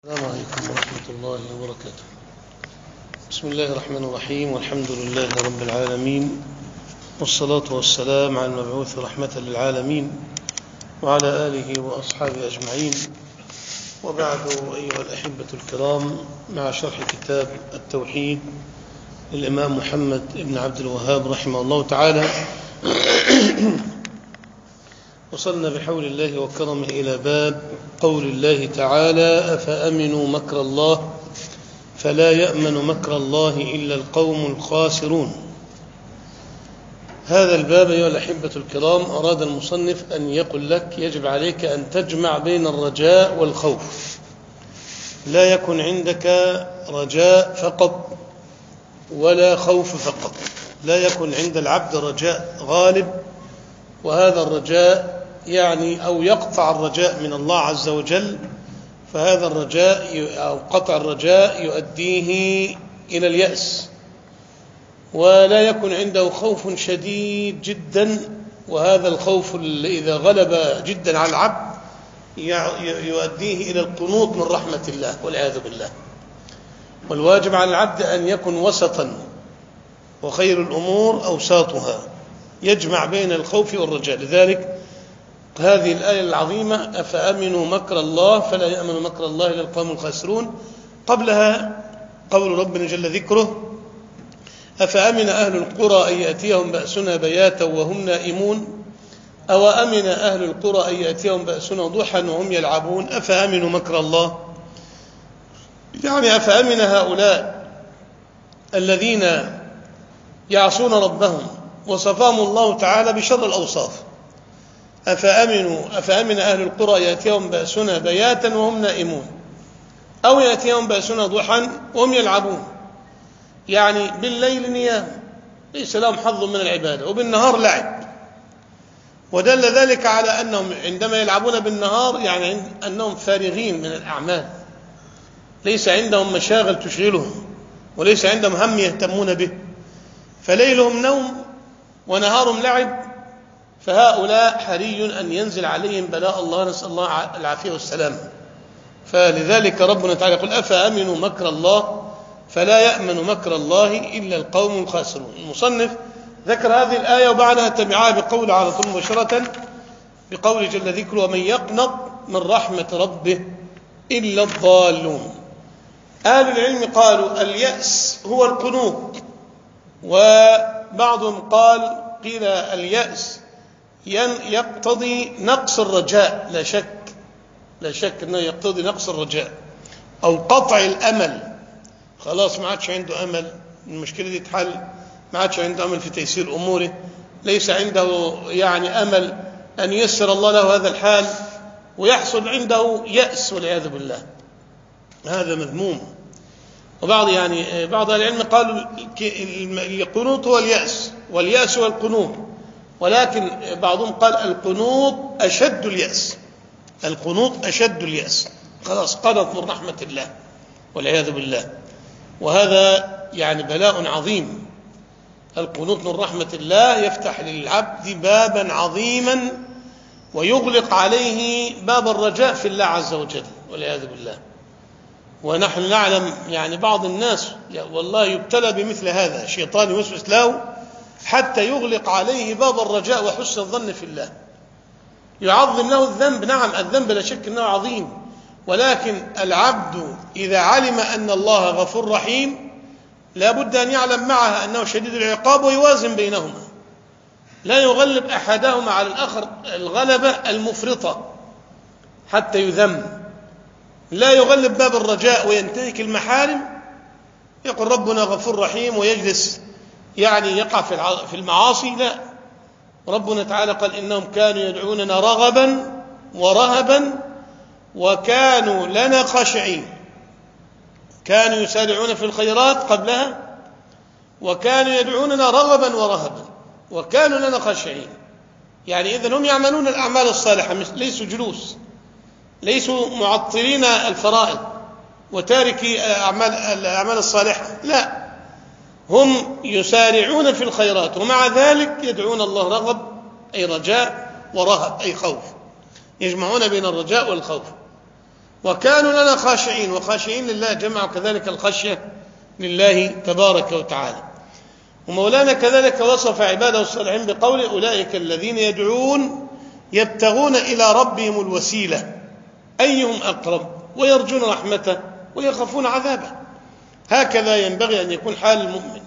السلام عليكم ورحمة الله وبركاته. بسم الله الرحمن الرحيم، والحمد لله رب العالمين، والصلاة والسلام على المبعوث رحمة للعالمين وعلى آله وأصحابه أجمعين، وبعد. أيها الأحبة الكرام، مع شرح كتاب التوحيد للإمام محمد بن عبد الوهاب رحمه الله تعالى، وصلنا بحول الله وكرمه إلى باب قول الله تعالى: أفأمنوا مكر الله فلا يأمن مكر الله إلا القوم الخاسرون. هذا الباب أيها الأحبة الكرام أراد المصنف أن يقول لك يجب عليك أن تجمع بين الرجاء والخوف. لا يكن عندك رجاء فقط ولا خوف فقط. لا يكن عند العبد رجاء غالب، وهذا الرجاء أو يقطع الرجاء من الله عز وجل، فهذا الرجاء أو قطع الرجاء يؤديه إلى اليأس. ولا يكن عنده خوف شديد جدا، وهذا الخوف إذا غلب جدا على العبد يؤديه إلى القنوط من رحمة الله والعياذ بالله. والواجب على العبد أن يكن وسطا، وخير الأمور أوساطها، يجمع بين الخوف والرجاء. لذلك هذه الآية العظيمة: أفأمنوا مكر الله فلا يأمن مكر الله إلا القوم الخاسرون. قبلها قول ربنا جل ذكره: أفأمن أهل القرى أن يأتيهم بأسنا بياتا وهم نائمون أو أمن أهل القرى أن يأتيهم بأسنا ضحى وهم يلعبون أفأمنوا مكر الله. أفأمن هؤلاء الذين يعصون ربهم وصفهم الله تعالى بشر الأوصاف. أفأمن أهل القرى يأتيهم بأسنا بياتا وهم نائمون أو يأتيهم بأسنا ضحى وهم يلعبون، بالليل نيام ليس لهم حظ من العبادة، وبالنهار لعب. ودل ذلك على أنهم عندما يلعبون بالنهار أنهم فارغين من الأعمال، ليس عندهم مشاغل تشغلهم، وليس عندهم هم يهتمون به، فليلهم نوم ونهارهم لعب. فهؤلاء حري أن ينزل عليهم بلاء الله، نسأل الله العافية والسلام. فلذلك ربنا تعالى يقول: أفأمنوا مكر الله فلا يأمن مكر الله إلا القوم الخاسرون. المصنف ذكر هذه الآية وبعدها تبعها بقول على طول مباشرة بقول جل ذكره: ومن يقنط من رحمة ربه إلا الضالون. أهل العلم قالوا اليأس هو القنوط، وبعضهم قيل اليأس يقتضي نقص الرجاء. لا شك أنه يقتضي نقص الرجاء أو قطع الأمل. خلاص ما عادش عنده أمل، المشكلة دي تحل، ما عادش عنده أمل في تيسير أموره، ليس عنده أمل أن ييسر الله له هذا الحال، ويحصل عنده يأس والعياذ بالله. هذا مذموم. وبعض بعض العلم قالوا القنوط هو اليأس، واليأس هو القنوط، ولكن بعضهم قال القنوط أشد اليأس. القنوط أشد اليأس، خلاص قنط من رحمة الله والعياذ بالله. وهذا بلاء عظيم. القنوط من رحمة الله يفتح للعبد بابا عظيما، ويغلق عليه باب الرجاء في الله عز وجل والعياذ بالله. ونحن نعلم بعض الناس والله يبتلى بمثل هذا، الشيطان يوسوس له حتى يغلق عليه باب الرجاء وحسن الظن في الله، يعظم له الذنب. نعم الذنب لا شك أنه عظيم، ولكن العبد إذا علم أن الله غفور رحيم لا بد أن يعلم معها أنه شديد العقاب، ويوازن بينهما، لا يغلب أحدهما على الآخر الغلبة المفرطة حتى يذم. لا يغلب باب الرجاء وينتهك المحارم، يقول ربنا غفور رحيم ويجلس يقع في المعاصي. لا، ربنا تعالى قال: إنهم كانوا يدعوننا رغبا ورهبا وكانوا لنا خاشعين. كانوا يسارعون في الخيرات قبلها، وكانوا يدعوننا رغبا ورهبا وكانوا لنا خاشعين. إذن هم يعملون الأعمال الصالحة، ليسوا جلوس، ليسوا معطلين الفرائض وتاركي الأعمال الصالحة، لا، هم يسارعون في الخيرات، ومع ذلك يدعون الله رغب أي رجاء ورهب أي خوف، يجمعون بين الرجاء والخوف. وكانوا لنا خاشعين، وخاشعين لله جمعوا كذلك الخشية لله تبارك وتعالى. ومولانا كذلك وصف عباده الصالحين بقول أولئك الذين يدعون يبتغون إلى ربهم الوسيلة أيهم أقرب ويرجون رحمته ويخافون عذابه. هكذا ينبغي أن يكون حال المؤمن،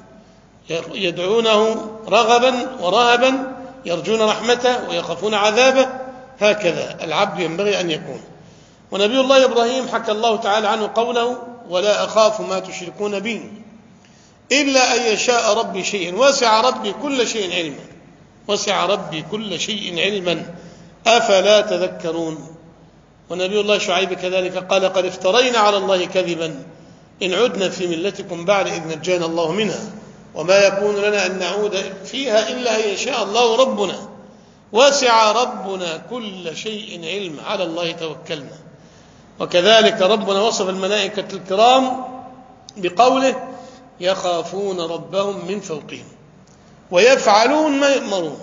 يدعونه رغبا ورهبا، يرجون رحمته ويخافون عذابه. هكذا العبد ينبغي أن يكون. ونبي الله إبراهيم حكى الله تعالى عنه قوله: ولا أخاف ما تشركون به إلا أن يشاء ربي شيئا وسع ربي كل شيء علما، وسع ربي كل شيء علما أفلا تذكرون. ونبي الله شعيب كذلك قال: قد افترينا على الله كذبا إن عدنا في ملتكم بعد إذ نجانا الله منها وما يكون لنا أن نعود فيها إلا أن يشاء الله ربنا وسع ربنا كل شيء علما على الله توكلنا. وكذلك ربنا وصف الملائكة الكرام بقوله: يخافون ربهم من فوقهم ويفعلون ما يؤمرون.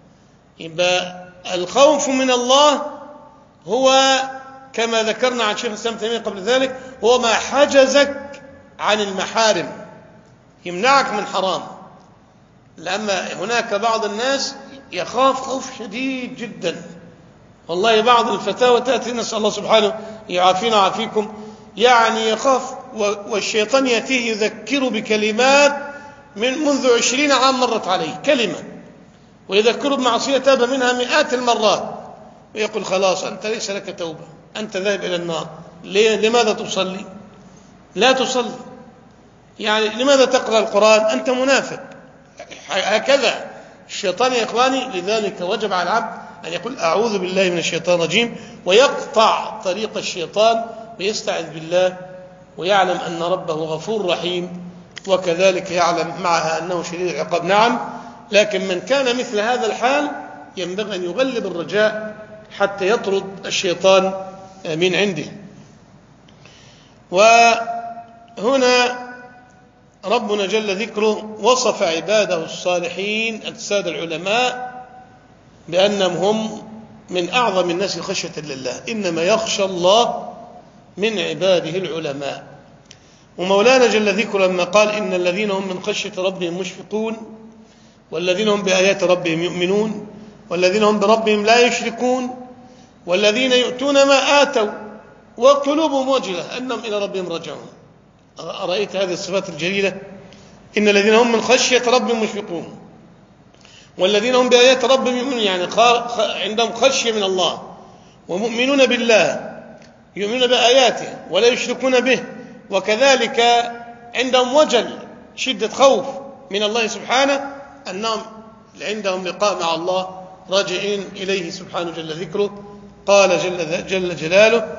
يبقى الخوف من الله هو كما ذكرنا عن شيخ الإسلام ابن تيمية قبل ذلك، هو ما حجزك عن المحارم، يمنعك من حرام. لأما هناك بعض الناس يخاف خوف شديد جدا، والله بعض الفتاوى تأتي، نسأل الله سبحانه يعافينا ويعافيكم، يعني يخاف والشيطان يأتيه يذكره بكلمات منذ 20 عام مرت عليه كلمة، ويذكره بمعصية تاب منها مئات المرات، ويقول: خلاص أنت ليس لك توبة، أنت ذاهب إلى النار. لماذا تصلي؟ لا تصلي. يعني لماذا تقرأ القرآن؟ أنت منافق. هكذا الشيطان يا إخواني. لذلك وجب على العبد أن يقول: أعوذ بالله من الشيطان الرجيم، ويقطع طريق الشيطان ويستعذ بالله، ويعلم أن ربه غفور رحيم، وكذلك يعلم معها أنه شديد العقاب. نعم، لكن من كان مثل هذا الحال ينبغي أن يغلب الرجاء حتى يطرد الشيطان من عنده. وهنا ربنا جل ذكره وصف عباده الصالحين السادة العلماء بأنهم هم من أعظم الناس خشية لله، إنما يخشى الله من عباده العلماء. ومولانا جل ذكره لما قال: إن الذين هم من خشية ربهم مشفقون والذين هم بآيات ربهم يؤمنون والذين هم بربهم لا يشركون والذين يؤتون ما آتوا وقلوبهم وجلة أنهم إلى ربهم راجعون. أرأيت هذه الصفات الجليلة؟ إن الذين هم من خشية ربهم مشفقون والذين هم بآيات ربهم يؤمنون، يعني عندهم خشية من الله ومؤمنون بالله، يؤمنون بآياته ولا يشركون به، وكذلك عندهم وجل شدة خوف من الله سبحانه، أنهم عندهم لقاء مع الله راجعين إليه سبحانه جل ذكره. قال جل جلاله: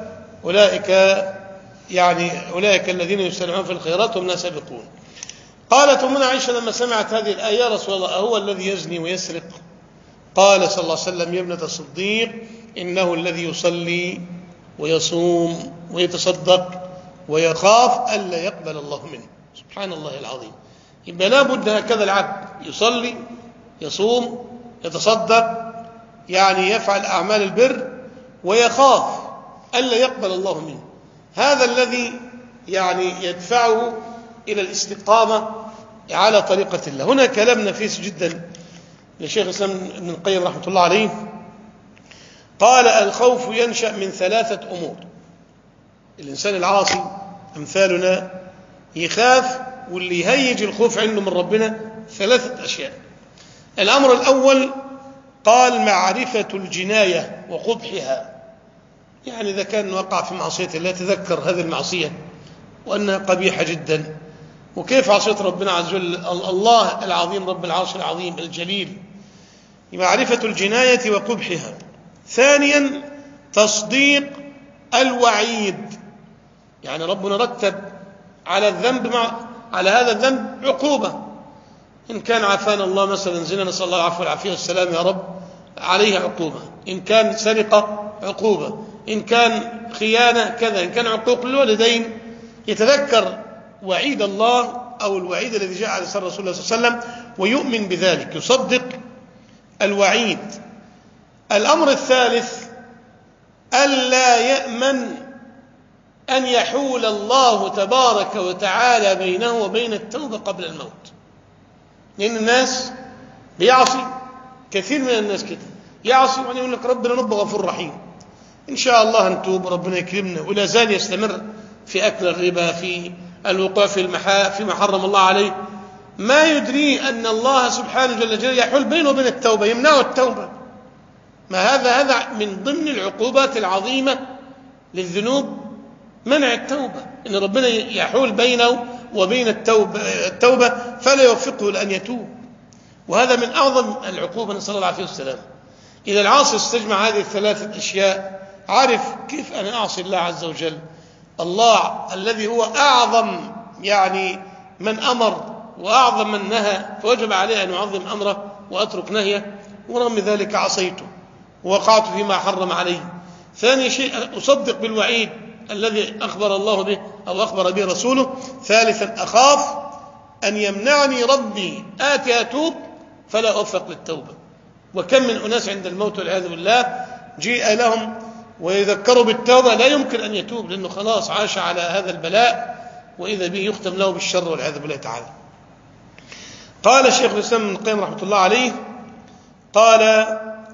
أولئك الذين يسارعون في الخيرات هم لا سابقون. قالت أمنا عائشة لما سمعت هذه الآية: يا رسول الله، أهو الذي يزني ويسرق؟ قال صلى الله عليه وسلم: يا ابنة الصديق، إنه الذي يصلي ويصوم ويتصدق ويخاف ألا يقبل الله منه. سبحان الله العظيم. يبقى لا بد هكذا العبد يصلي يصوم يتصدق، يعني يفعل أعمال البر، ويخاف ألا يقبل الله منه. هذا الذي يعني يدفعه إلى الاستقامة على طريقة الله. هنا كلام نفيس جدا لشيخ الإسلام ابن القيم رحمة الله عليه. قال: الخوف ينشأ من 3 أمور. الإنسان العاصي أمثالنا يخاف، واللي يهيج الخوف عنده من ربنا 3 أشياء. الأمر الأول قال: معرفة الجناية وقبحها، يعني إذا كان وقع في معصية الله تذكر هذه المعصية وأنها قبيحة جدا، وكيف عصيت ربنا عز وجل الله العظيم رب العرش العظيم الجليل. معرفة الجناية وقبحها. ثانيا تصديق الوعيد، يعني ربنا رتب على هذا الذنب عقوبة. إن كان عافانا الله مثلا زنا، نسأل الله العفو والعافية والسلام يا رب، عليه عقوبة. إن كان سرقة عقوبة، إن كان خيانة كذا، إن كان عقوق الوالدين، يتذكر وعيد الله أو الوعيد الذي جاء على لسان رسول الله صلى الله عليه وسلم ويؤمن بذلك، يصدق الوعيد. الأمر الثالث: ألا يأمن أن يحول الله تبارك وتعالى بينه وبين التوبة قبل الموت. لأن الناس بيعصي، كثير من الناس كده يعصي وأن يقول لك ربنا رب غفور رحيم، إن شاء الله هنتوب ربنا يكرمنا، ولا زال يستمر في أكل الربا، في الوقوع في ما حرم الله عليه، ما يدري أن الله سبحانه جل جلاله يحول بينه وبين التوبة، يمنعه التوبة. ما هذا من ضمن العقوبات العظيمة للذنوب، منع التوبة، إن ربنا يحول بينه وبين التوبة فلا يوفقه لأن يتوب. وهذا من أعظم العقوبة، نسأل الله العافية والسلام. إذا العاصي استجمع هذه الثلاثة أشياء، عارف كيف أنا أعصي الله عز وجل، الله الذي هو أعظم من أمر وأعظم من نهى، فوجب عليه أن يعظم أمره وأترك نهيه، ورغم ذلك عصيته ووقعت فيما حرم عليه. ثاني شيء، أصدق بالوعيد الذي أخبر الله به أو أخبر به رسوله. ثالثا، أخاف أن يمنعني ربي آتي أتوب فلا أوفق للتوبة. وكم من أناس عند الموت والعياذ بالله جيء لهم ويذكروا بالتوبة لا يمكن أن يتوب، لأنه خلاص عاش على هذا البلاء، وإذا به يختم له بالشر والعياذ بالله تعالى. قال الشيخ الإسلام ابن القيم رحمة الله عليه، قال: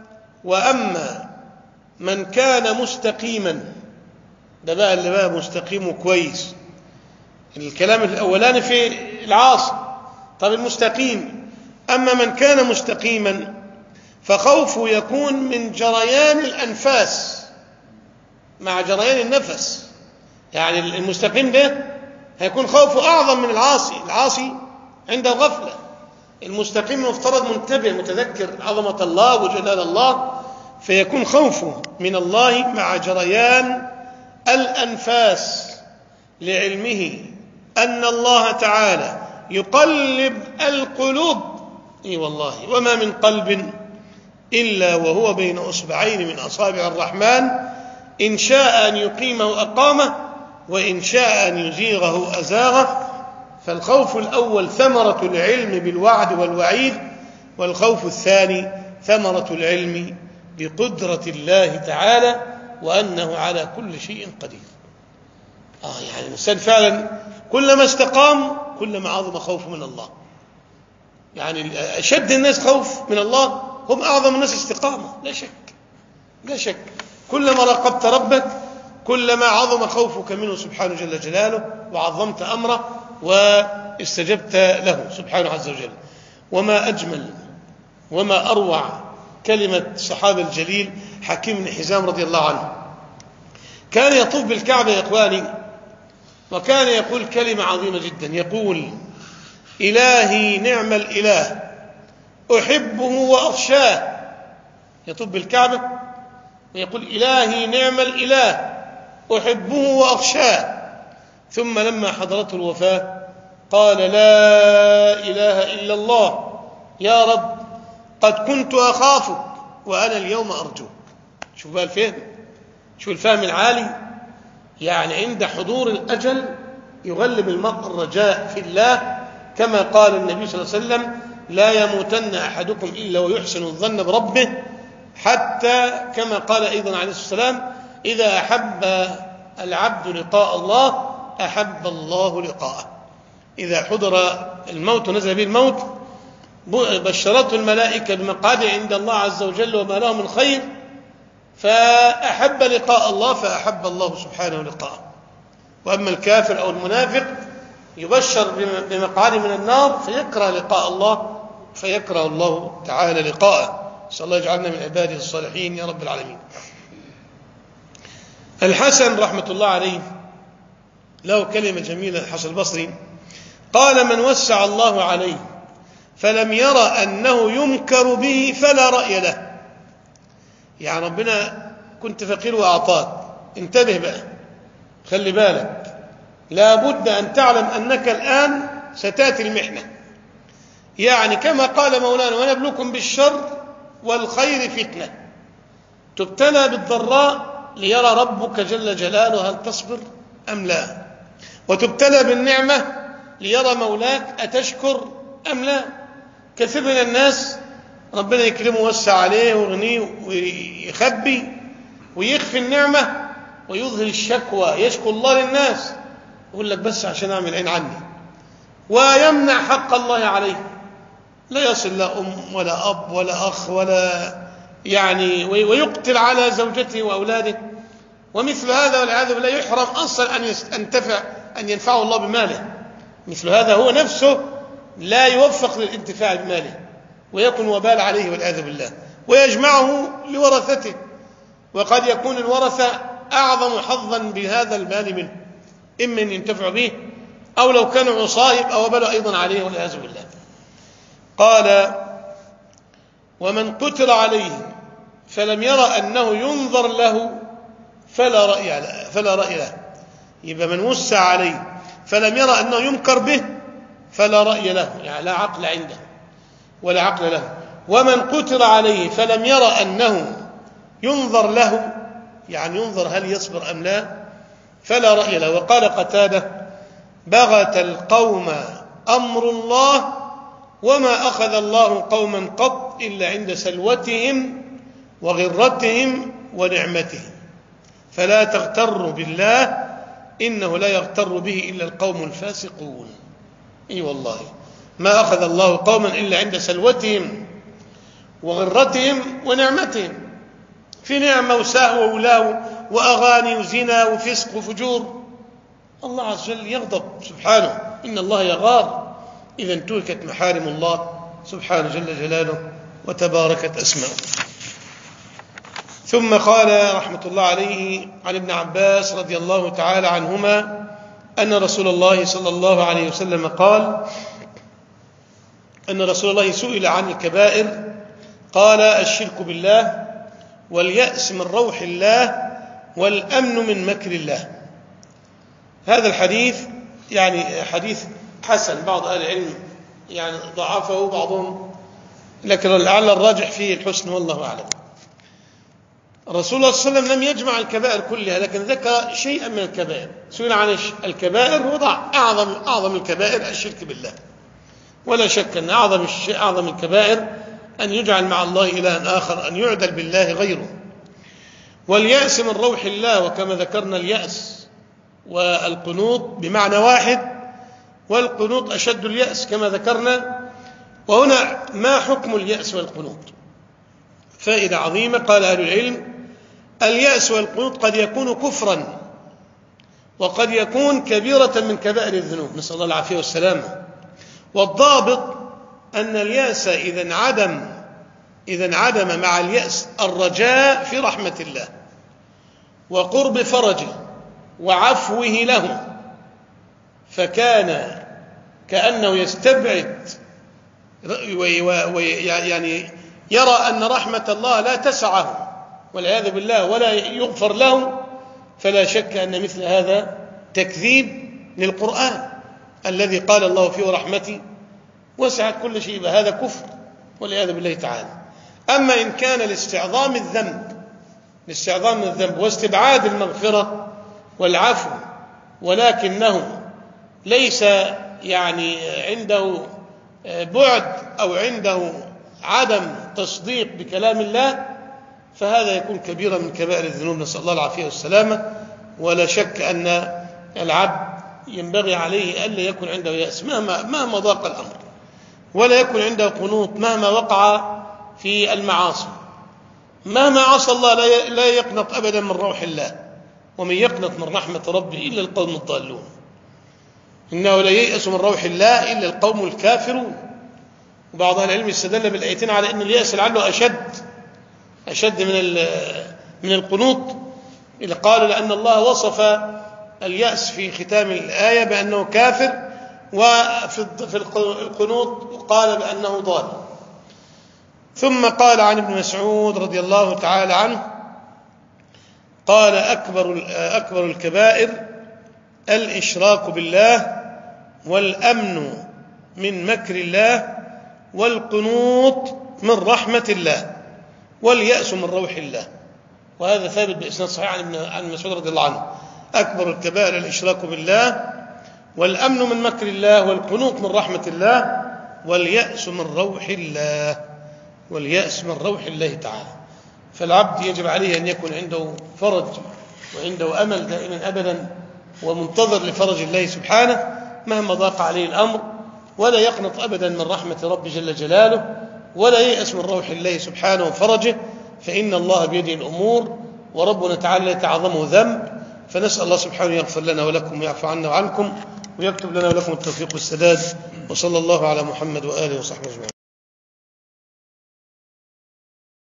وأما من كان مستقيما، ده بقى اللي بقى مستقيم وكويس، الكلام الأولاني في العاصي. طب المستقيم، أما من كان مستقيما فخوفه يكون من جريان الأنفاس مع جريان النفس. يعني المستقيم ده هيكون خوفه أعظم من العاصي. العاصي عنده غفلة، المستقيم مفترض منتبه متذكر عظمة الله وجلال الله، فيكون خوفه من الله مع جريان الأنفاس، لعلمه أن الله تعالى يقلب القلوب. إي والله، وما من قلب إلا وهو بين أصبعين من أصابع الرحمن، إن شاء أن يقيمه أقامه، وإن شاء أن يزيغه أزاغه. فالخوف الأول ثمرة العلم بالوعد والوعيد، والخوف الثاني ثمرة العلم بقدرة الله تعالى وأنه على كل شيء قدير. يعني الإنسان فعلا كلما استقام كلما عظم خوفه من الله. يعني أشد الناس خوف من الله هم أعظم الناس استقامة، لا شك لا شك. كلما راقبت ربك كلما عظم خوفك منه سبحانه جل جلاله، وعظمت أمره واستجبت له سبحانه عز وجل. وما أجمل وما أروع كلمة صحابي الجليل حكيم بن حزام رضي الله عنه. كان يطوف بالكعبة يا إخواني، وكان يقول كلمة عظيمة جدا، يقول: إلهي نعم الإله أحبه وأخشاه. يطوف بالكعبة ويقول: إلهي نعم الإله أحبه وأخشاه. ثم لما حضرته الوفاة قال: لا إله إلا الله، يا رب قد كنت أخافك وأنا اليوم أرجوك. شوف بقى الفهم، شوف الفهم العالي. يعني عند حضور الأجل يغلب المرء الرجاء في الله، كما قال النبي صلى الله عليه وسلم: لا يموتن أحدكم إلا ويحسن الظن بربه، حتى كما قال أيضا عليه الصلاة والسلام: إذا أحب العبد لقاء الله أحب الله لقاءه. إذا حضر الموت ونزل به الموت بشرته الملائكة بمقعده عند الله عز وجل وما له من خير، فأحب لقاء الله فأحب الله سبحانه لقاءه. وأما الكافر أو المنافق يبشر بمقعده من النار فيكره لقاء الله، فيكره الله تعالى لقاءه. نسأل الله يجعلنا من عباده الصالحين يا رب العالمين. الحسن رحمة الله عليه له كلمة جميلة، الحسن البصري قال: من وسع الله عليه فلم يرى أنه يمكر به فلا رأي له. يعني ربنا كنت فقير وأعطاك، انتبه بقى، خلي بالك، لابد أن تعلم أنك الآن ستأتي المحنة. يعني كما قال مولانا: ونبلوكم بالشر والخير فتنة. تبتلى بالضراء ليرى ربك جل جلاله هل تصبر أم لا، وتبتلى بالنعمة ليرى مولاك أتشكر أم لا. كثير من الناس ربنا يكرمه ويوسع عليه ويغنيه ويخبي ويخفي النعمة ويظهر الشكوى، يشكو الله للناس، يقول لك بس عشان أعمل عين عني، ويمنع حق الله عليه، لا يصل لا أم ولا أب ولا أخ ولا يعني، ويقتل على زوجته وأولاده، ومثل هذا والعياذ بالله يحرم أصلا أن ينفعه الله بماله. مثل هذا هو نفسه لا يوفق للانتفاع بماله، ويكون وبال عليه والعياذ بالله، ويجمعه لورثته، وقد يكون الورثة أعظم حظا بهذا المال منه، إما أن ينتفعوا به أو لو كانوا عصاه يبقى وبال أيضا عليه والعياذ بالله. قال: ومن قتل عليه فلم يرى أنه ينظر له فلا رأي له. يبقى من وسع عليه فلم يرى أنه ينكر به فلا رأي له، يعني لا عقل عنده ولا عقل له. ومن قتل عليه فلم يرى أنه ينظر له، يعني ينظر هل يصبر أم لا، فلا رأي له. وقال قتادة: بغت القوم أمر الله، وما أخذ الله قوما قط إلا عند سلوتهم وغرتهم ونعمتهم، فلا تغتروا بالله إنه لا يغتر به إلا القوم الفاسقون. إي والله، ما أخذ الله قوما إلا عند سلوتهم وغرتهم ونعمتهم، في نعمة وسهو ولهو وأغاني وزنا وفسق وفجور، الله عز وجل يغضب سبحانه، إن الله يغار إذا انتهكت محارم الله سبحانه جل جلاله وتباركت أسماؤه. ثم قال رحمة الله عليه عن ابن عباس رضي الله تعالى عنهما أن رسول الله صلى الله عليه وسلم قال: أن رسول الله سئل عن الكبائر قال: الشرك بالله، واليأس من روح الله، والأمن من مكر الله. هذا الحديث يعني حديث حسن، بعض أهل العلم يعني ضعفه بعضهم، لكن لعل الراجح فيه الحسن والله أعلم. الرسول صلى الله عليه وسلم لم يجمع الكبائر كلها، لكن ذكر شيئا من الكبائر. سئل عن الكبائر، وضع أعظم الكبائر الشرك بالله، ولا شك أن أعظم الكبائر أن يجعل مع الله إلها آخر، أن يعدل بالله غيره. واليأس من روح الله، وكما ذكرنا اليأس والقنوط بمعنى واحد، والقنوط أشد اليأس كما ذكرنا. وهنا ما حكم اليأس والقنوط؟ فائدة عظيمة. قال أهل العلم: اليأس والقنوط قد يكون كفرا، وقد يكون كبيرة من كبائر الذنوب، نسأل الله العافية والسلامة. والضابط أن اليأس إذا انعدم مع اليأس الرجاء في رحمة الله وقرب فرجه وعفوه له، فكان كأنه يستبعد يعني يرى أن رحمة الله لا تسعه والعياذ بالله ولا يغفر له، فلا شك أن مثل هذا تكذيب للقرآن الذي قال الله فيه: ورحمتي وسعت كل شيء، هذا كفر والعياذ بالله تعالى. أما إن كان لاستعظام الذنب واستبعاد المغفرة والعفو، ولكنه ليس يعني عنده بعد أو عنده عدم تصديق بكلام الله، فهذا يكون كبيرا من كبائر الذنوب، نسأل الله العافية والسلامة. ولا شك أن العبد ينبغي عليه ألا يكون عنده يأس مهما ضاق الأمر، ولا يكون عنده قنوط مهما وقع في المعاصي. مهما عصى الله لا يقنط أبدا من روح الله، ومن يقنط من رحمة ربه إلا القوم الضالون. إنه لا ييأس من روح الله إلا القوم الكافرون. وبعض أهل العلم استدل بالآيتين على أن اليأس لعله أشد من القنوط، إذا قالوا لأن الله وصف اليأس في ختام الآية بأنه كافر، وفي القنوط قال بأنه ضال. ثم قال عن ابن مسعود رضي الله تعالى عنه قال: أكبر الكبائر الإشراك بالله، والأمن من مكر الله، والقنوط من رحمة الله، واليأس من روح الله. وهذا ثابت بإسناد صحيح عن مسعود رضي الله عنه: أكبر الكبائر الإشراك بالله، والأمن من مكر الله، والقنوط من رحمة الله، واليأس من روح الله تعالى. فالعبد يجب عليه أن يكون عنده فرج وعنده أمل دائما أبدا ومنتظر لفرج الله سبحانه مهما ضاق عليه الأمر، ولا يقنط أبدا من رحمة رب جل جلاله، ولا ييأس من روح الله سبحانه وفرجه، فإن الله بيده الأمور، وربنا تعالى يتعظمه ذنب. فنسأل الله سبحانه يغفر لنا ولكم ويعفو عنا وعنكم ويكتب لنا ولكم التوفيق والسداد. وصلى الله على محمد وآله وصحبه أجمعين.